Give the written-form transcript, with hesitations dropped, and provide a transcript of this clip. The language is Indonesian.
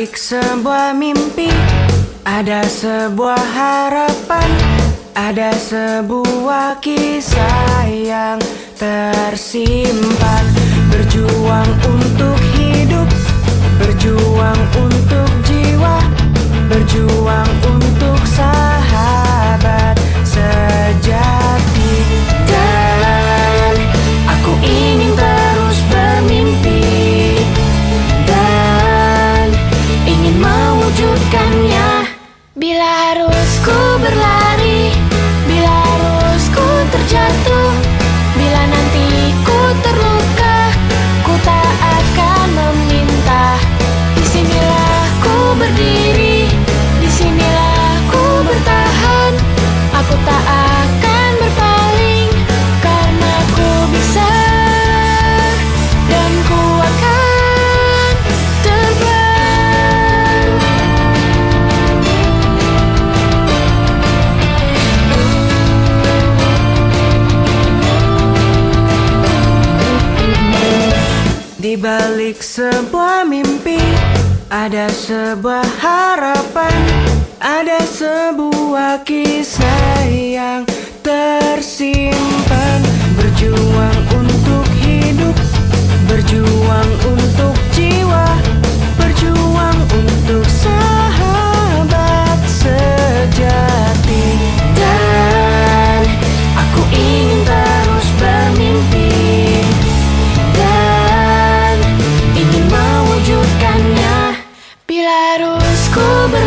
balik sebuah mimpi, ada sebuah harapan, ada sebuah kisah yang tersimpan. Berjuang untuk hidup, berjuang untuk jiwa, berjuang untuk sahabat sejati. Dan aku ingin terus bermimpi dan ingin mewujudkannya. Bila harus ku berlari, bila harus ku terjatuh, bila nanti ku terluka, ku tak akan meminta. Disinilah ku berdiri, disinilah ku bertahan. Aku tak akan berpaling, karena ku bisa dan ku akan terbang. Di balik sebuah mimpi, ada sebuah harapan, ada sebuah kisah yang tersimpan. Berjuang untuk hidup, berjuang untuk jiwa, berjuang untuk sahabat sejati. Dan aku ingin terus bermimpi dan ingin mewujudkannya. Bila harus ku